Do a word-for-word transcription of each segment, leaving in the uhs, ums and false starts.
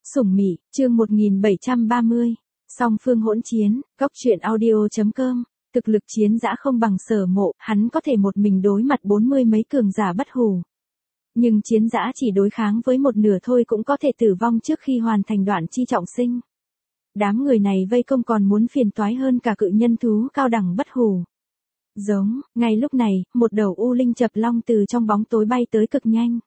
Sủng Mị, chương một nghìn bảy trăm ba mươi. Song phương hỗn chiến, góc truyện audio.com. Thực lực chiến dã không bằng Sở Mộ, hắn có thể một mình đối mặt bốn mươi mấy cường giả bất hủ. Nhưng chiến dã chỉ đối kháng với một nửa thôi cũng có thể tử vong trước khi hoàn thành đoạn chi trọng sinh. Đám người này vây công còn muốn phiền toái hơn cả cự nhân thú cao đẳng bất hủ. Giống, ngay lúc này, một đầu u linh chập long từ trong bóng tối bay tới cực nhanh.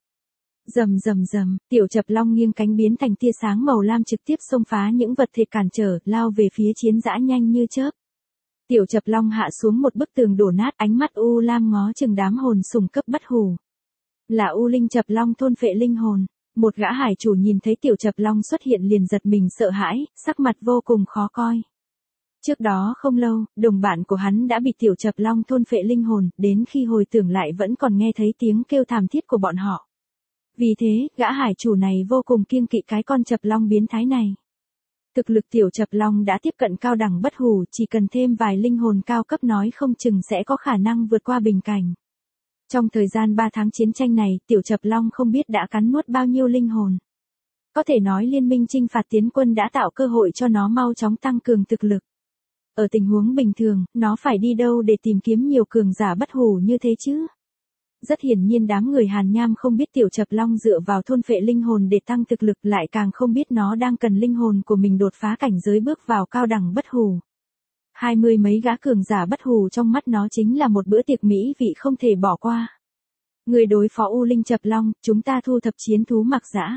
Rầm rầm rầm, tiểu chập long nghiêng cánh biến thành tia sáng màu lam trực tiếp xông phá những vật thể cản trở, lao về phía chiến dã nhanh như chớp. Tiểu chập long hạ xuống một bức tường đổ nát, ánh mắt u lam ngó chừng đám hồn sủng cấp bất hủ. Là u linh chập long thôn phệ linh hồn. Một gã hải chủ nhìn thấy tiểu chập long xuất hiện liền giật mình sợ hãi, sắc mặt vô cùng khó coi. Trước đó không lâu, đồng bạn của hắn đã bị tiểu chập long thôn phệ linh hồn, đến khi hồi tưởng lại vẫn còn nghe thấy tiếng kêu thảm thiết của bọn họ. Vì thế, gã hải chủ này vô cùng kiêng kỵ cái con chập long biến thái này. Thực lực tiểu chập long đã tiếp cận cao đẳng bất hủ, chỉ cần thêm vài linh hồn cao cấp nói không chừng sẽ có khả năng vượt qua bình cảnh. Trong thời gian ba tháng chiến tranh này, tiểu chập long không biết đã cắn nuốt bao nhiêu linh hồn. Có thể nói liên minh chinh phạt tiến quân đã tạo cơ hội cho nó mau chóng tăng cường thực lực. Ở tình huống bình thường, nó phải đi đâu để tìm kiếm nhiều cường giả bất hủ như thế chứ? Rất hiển nhiên đám người Hàn Nham không biết tiểu chập long dựa vào thôn phệ linh hồn để tăng thực lực, lại càng không biết nó đang cần linh hồn của mình đột phá cảnh giới bước vào cao đẳng bất hủ. Hai mươi mấy gã cường giả bất hủ trong mắt nó chính là một bữa tiệc mỹ vị không thể bỏ qua. Người đối phó u linh chập long, chúng ta thu thập chiến thú mặc dã.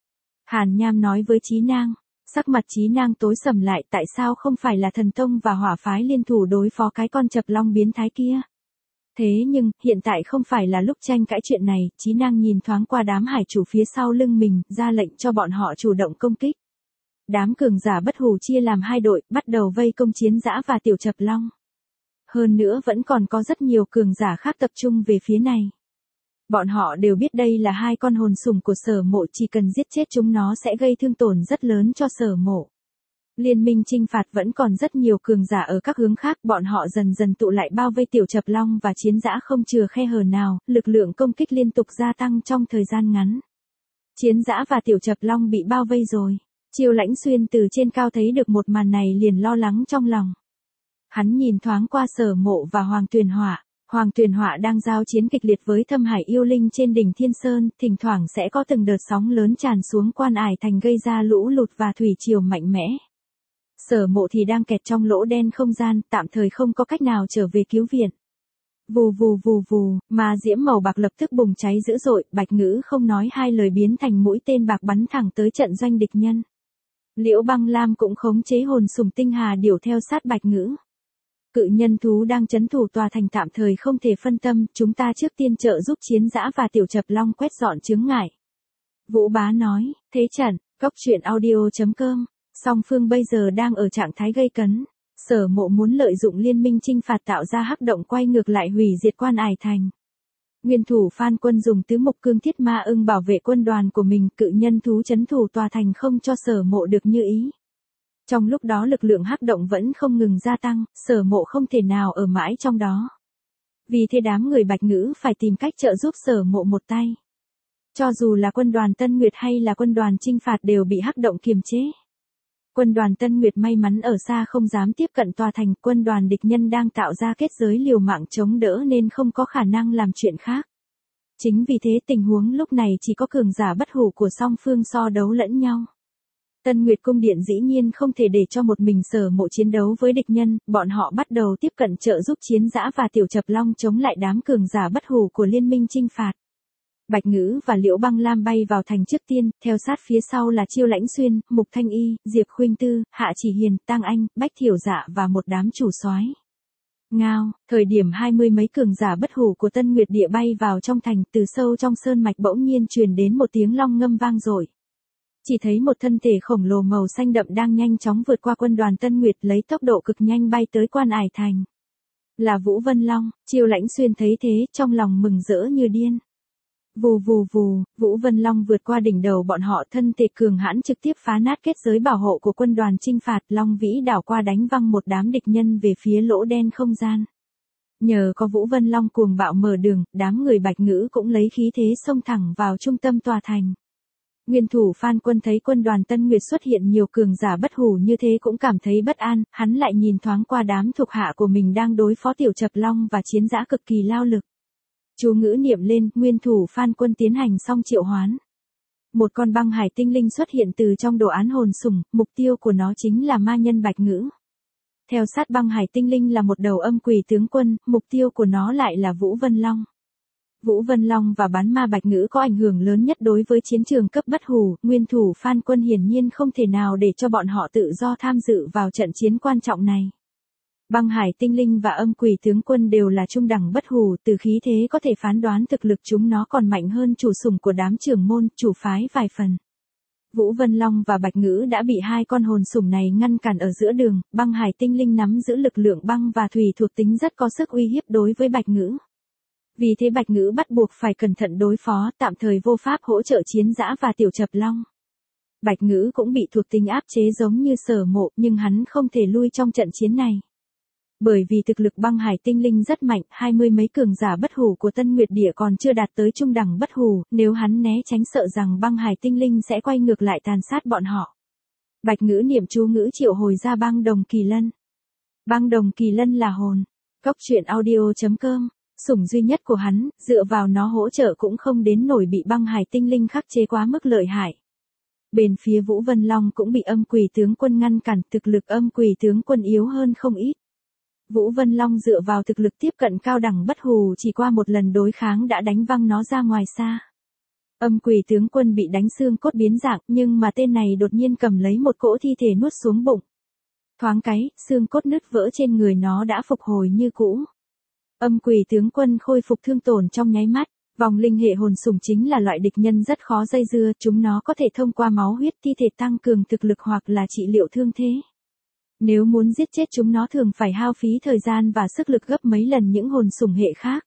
Hàn Nham nói với Chí Nang. Sắc mặt Chí Nang tối sầm lại, tại sao không phải là thần tông và hỏa phái liên thủ đối phó cái con chập long biến thái kia? Thế nhưng, hiện tại không phải là lúc tranh cãi chuyện này. Chí Nang nhìn thoáng qua đám hải chủ phía sau lưng mình, ra lệnh cho bọn họ chủ động công kích. Đám cường giả bất hủ chia làm hai đội, bắt đầu vây công chiến dã và tiểu chập long. Hơn nữa vẫn còn có rất nhiều cường giả khác tập trung về phía này. Bọn họ đều biết đây là hai con hồn sủng của Sở Mộ, chỉ cần giết chết chúng nó sẽ gây thương tổn rất lớn cho Sở Mộ. Liên minh chinh phạt vẫn còn rất nhiều cường giả ở các hướng khác, bọn họ dần dần tụ lại bao vây tiểu chập long và chiến dã không chừa khe hở nào, lực lượng công kích liên tục gia tăng trong thời gian ngắn. Chiến dã và tiểu chập long bị bao vây rồi. Chiêu Lãnh Xuyên từ trên cao thấy được một màn này liền lo lắng trong lòng. Hắn nhìn thoáng qua Sở Mộ và Hoàng Tuyền Họa. Hoàng Tuyền Họa đang giao chiến kịch liệt với Thâm Hải yêu linh trên đỉnh Thiên Sơn, thỉnh thoảng sẽ có từng đợt sóng lớn tràn xuống Quan Ải Thành gây ra lũ lụt và thủy triều mạnh mẽ. Sở Mộ thì đang kẹt trong lỗ đen không gian, tạm thời không có cách nào trở về cứu viện. Vù vù vù vù, mà diễm màu bạc lập tức bùng cháy dữ dội, Bạch Ngữ không nói hai lời biến thành mũi tên bạc bắn thẳng tới trận doanh địch nhân. Liễu Băng Lam cũng khống chế hồn sủng tinh hà điểu theo sát Bạch Ngữ. Cự nhân thú đang trấn thủ tòa thành tạm thời không thể phân tâm, chúng ta trước tiên trợ giúp chiến dã và tiểu chập long quét dọn chướng ngại. Vũ Bá nói, thế trận, góc truyện audio.com, song phương bây giờ đang ở trạng thái gây cấn. Sở Mộ muốn lợi dụng liên minh chinh phạt tạo ra hắc động quay ngược lại hủy diệt Quan Ải Thành. Nguyên thủ Phan Quân dùng tứ mục cương thiết ma ưng bảo vệ quân đoàn của mình, cự nhân thú trấn thủ tòa thành không cho Sở Mộ được như ý. Trong lúc đó lực lượng hắc động vẫn không ngừng gia tăng, Sở Mộ không thể nào ở mãi trong đó. Vì thế đám người Bạch Ngữ phải tìm cách trợ giúp Sở Mộ một tay. Cho dù là quân đoàn Tân Nguyệt hay là quân đoàn chinh phạt đều bị hắc động kiềm chế. Quân đoàn Tân Nguyệt may mắn ở xa không dám tiếp cận tòa thành, quân đoàn địch nhân đang tạo ra kết giới liều mạng chống đỡ nên không có khả năng làm chuyện khác. Chính vì thế tình huống lúc này chỉ có cường giả bất hủ của song phương so đấu lẫn nhau. Tân Nguyệt Cung Điện dĩ nhiên không thể để cho một mình Sở Mộ chiến đấu với địch nhân, bọn họ bắt đầu tiếp cận trợ giúp chiến dã và tiểu chập long chống lại đám cường giả bất hủ của liên minh chinh phạt. Bạch Ngữ và Liễu Băng Lam bay vào thành trước tiên, theo sát phía sau là Chiêu Lãnh Xuyên, Mục Thanh Y, Diệp Khuynh Tư, Hạ Chỉ Hiền, Tang Anh, Bách Thiểu Dạ và một đám chủ soái. Ngao, thời điểm hai mươi mấy cường giả bất hủ của Tân Nguyệt Địa bay vào trong thành, từ sâu trong sơn mạch bỗng nhiên truyền đến một tiếng long ngâm vang dội. Chỉ thấy một thân thể khổng lồ màu xanh đậm đang nhanh chóng vượt qua quân đoàn Tân Nguyệt lấy tốc độ cực nhanh bay tới Quan Ải Thành. Là Vũ Vân Long. Chiêu Lãnh Xuyên thấy thế, trong lòng mừng rỡ như điên. Vù vù vù, Vũ Vân Long vượt qua đỉnh đầu bọn họ, thân thể cường hãn trực tiếp phá nát kết giới bảo hộ của quân đoàn chinh phạt, Long Vĩ đảo qua đánh văng một đám địch nhân về phía lỗ đen không gian. Nhờ có Vũ Vân Long cuồng bạo mở đường, đám người Bạch Ngữ cũng lấy khí thế xông thẳng vào trung tâm tòa thành. Nguyên thủ Phan Quân thấy quân đoàn Tân Nguyệt xuất hiện nhiều cường giả bất hủ như thế cũng cảm thấy bất an, hắn lại nhìn thoáng qua đám thuộc hạ của mình đang đối phó Tiểu Chập Long và chiến dã cực kỳ lao lực. Chú ngữ niệm lên, nguyên thủ Phan Quân tiến hành xong triệu hoán. Một con băng hải tinh linh xuất hiện từ trong đồ án hồn sủng, mục tiêu của nó chính là ma nhân Bạch Ngữ. Theo sát băng hải tinh linh là một đầu âm quỷ tướng quân, mục tiêu của nó lại là Vũ Vân Long. Vũ Vân Long và bán ma Bạch Ngữ có ảnh hưởng lớn nhất đối với chiến trường cấp bất hủ, nguyên thủ Phan Quân hiển nhiên không thể nào để cho bọn họ tự do tham dự vào trận chiến quan trọng này. Băng hải tinh linh và âm quỷ tướng quân đều là trung đẳng bất hủ, từ khí thế có thể phán đoán thực lực chúng nó còn mạnh hơn chủ sủng của đám trưởng môn, chủ phái vài phần. Vũ Vân Long và Bạch Ngữ đã bị hai con hồn sủng này ngăn cản ở giữa đường, băng hải tinh linh nắm giữ lực lượng băng và thủy thuộc tính rất có sức uy hiếp đối với Bạch Ngữ. Vì thế Bạch Ngữ bắt buộc phải cẩn thận đối phó, tạm thời vô pháp hỗ trợ chiến dã và Tiểu Chập Long. Bạch Ngữ cũng bị thuộc tính áp chế giống như Sở Mộ, nhưng hắn không thể lui trong trận chiến này. Bởi vì thực lực băng hải tinh linh rất mạnh, hai mươi mấy cường giả bất hủ của Tân Nguyệt Địa còn chưa đạt tới trung đẳng bất hủ, nếu hắn né tránh sợ rằng băng hải tinh linh sẽ quay ngược lại tàn sát bọn họ. Bạch Ngữ niệm chú ngữ triệu hồi ra băng đồng kỳ lân. Băng đồng kỳ lân là hồn. Cốc truyện audio chấm com, sủng duy nhất của hắn, dựa vào nó hỗ trợ cũng không đến nổi bị băng hải tinh linh khắc chế quá mức lợi hại. Bên phía Vũ Vân Long cũng bị âm quỷ tướng quân ngăn cản, thực lực âm quỷ tướng quân yếu hơn không ít. Vũ Vân Long dựa vào thực lực tiếp cận cao đẳng bất hủ chỉ qua một lần đối kháng đã đánh văng nó ra ngoài xa. Âm quỷ tướng quân bị đánh xương cốt biến dạng, nhưng mà tên này đột nhiên cầm lấy một cỗ thi thể nuốt xuống bụng. Thoáng cái, xương cốt nứt vỡ trên người nó đã phục hồi như cũ. Âm quỷ tướng quân khôi phục thương tổn trong nháy mắt. Vòng linh hệ hồn sủng chính là loại địch nhân rất khó dây dưa, chúng nó có thể thông qua máu huyết thi thể tăng cường thực lực hoặc là trị liệu thương thế. Nếu muốn giết chết chúng nó thường phải hao phí thời gian và sức lực gấp mấy lần những hồn sủng hệ khác.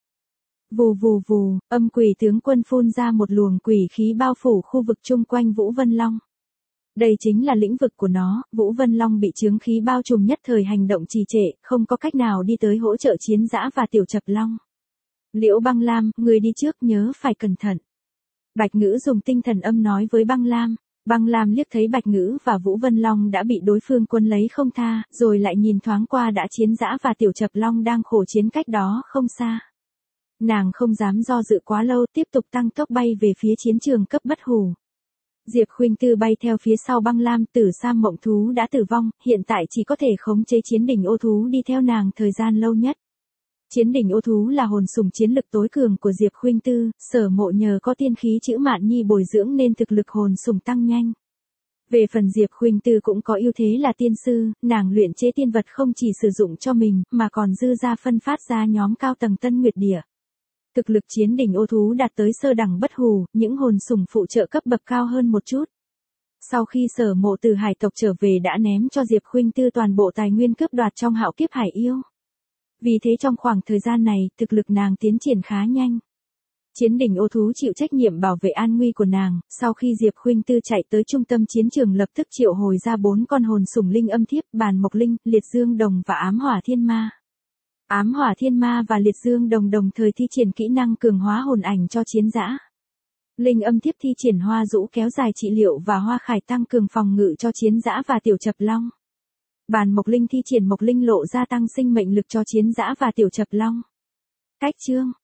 Vù vù vù, âm quỷ tướng quân phun ra một luồng quỷ khí bao phủ khu vực chung quanh Vũ Vân Long. Đây chính là lĩnh vực của nó, Vũ Vân Long bị chướng khí bao trùm nhất thời hành động trì trệ, không có cách nào đi tới hỗ trợ chiến dã và Tiểu Chập Long. Liễu Băng Lam, người đi trước nhớ phải cẩn thận. Bạch Ngữ dùng tinh thần âm nói với Băng Lam. Băng Lam liếc thấy Bạch Ngữ và Vũ Vân Long đã bị đối phương quân lấy không tha, rồi lại nhìn thoáng qua đã chiến dã và Tiểu Chập Long đang khổ chiến cách đó không xa. Nàng không dám do dự quá lâu, tiếp tục tăng tốc bay về phía chiến trường cấp bất hủ. Diệp Khuynh Tư bay theo phía sau Băng Lam, Tử Sam Mộng Thú đã tử vong, hiện tại chỉ có thể khống chế chiến đỉnh ô thú đi theo nàng thời gian lâu nhất. Chiến đỉnh ô thú là hồn sủng chiến lực tối cường của Diệp Khuynh Tư, Sở Mộ nhờ có tiên khí chữ Mạn Nhi bồi dưỡng nên thực lực hồn sủng tăng nhanh. Về phần Diệp Khuynh Tư cũng có ưu thế là tiên sư, nàng luyện chế tiên vật không chỉ sử dụng cho mình, mà còn dư ra phân phát ra nhóm cao tầng Tân Nguyệt Địa. Thực lực chiến đỉnh ô thú đạt tới sơ đẳng bất hủ, những hồn sủng phụ trợ cấp bậc cao hơn một chút. Sau khi Sở Mộ từ hải tộc trở về đã ném cho Diệp Khuynh Tư toàn bộ tài nguyên cướp đoạt trong hạo kiếp hải yêu. Vì thế trong khoảng thời gian này, thực lực nàng tiến triển khá nhanh. Chiến đỉnh ô thú chịu trách nhiệm bảo vệ an nguy của nàng, sau khi Diệp Khuynh Tư chạy tới trung tâm chiến trường lập tức triệu hồi ra bốn con hồn sủng linh âm thiếp, Bàn Mộc Linh, Liệt Dương Đồng và Ám Hỏa Thiên Ma. Ám Hỏa Thiên Ma và Liệt Dương Đồng đồng thời thi triển kỹ năng cường hóa hồn ảnh cho chiến dã. Linh âm thiếp thi triển hoa rũ kéo dài trị liệu và hoa khải tăng cường phòng ngự cho chiến dã và Tiểu Chập Long. Bàn Mộc Linh thi triển Mộc Linh lộ gia tăng sinh mệnh lực cho chiến dã và Tiểu Chập Long. Cách chương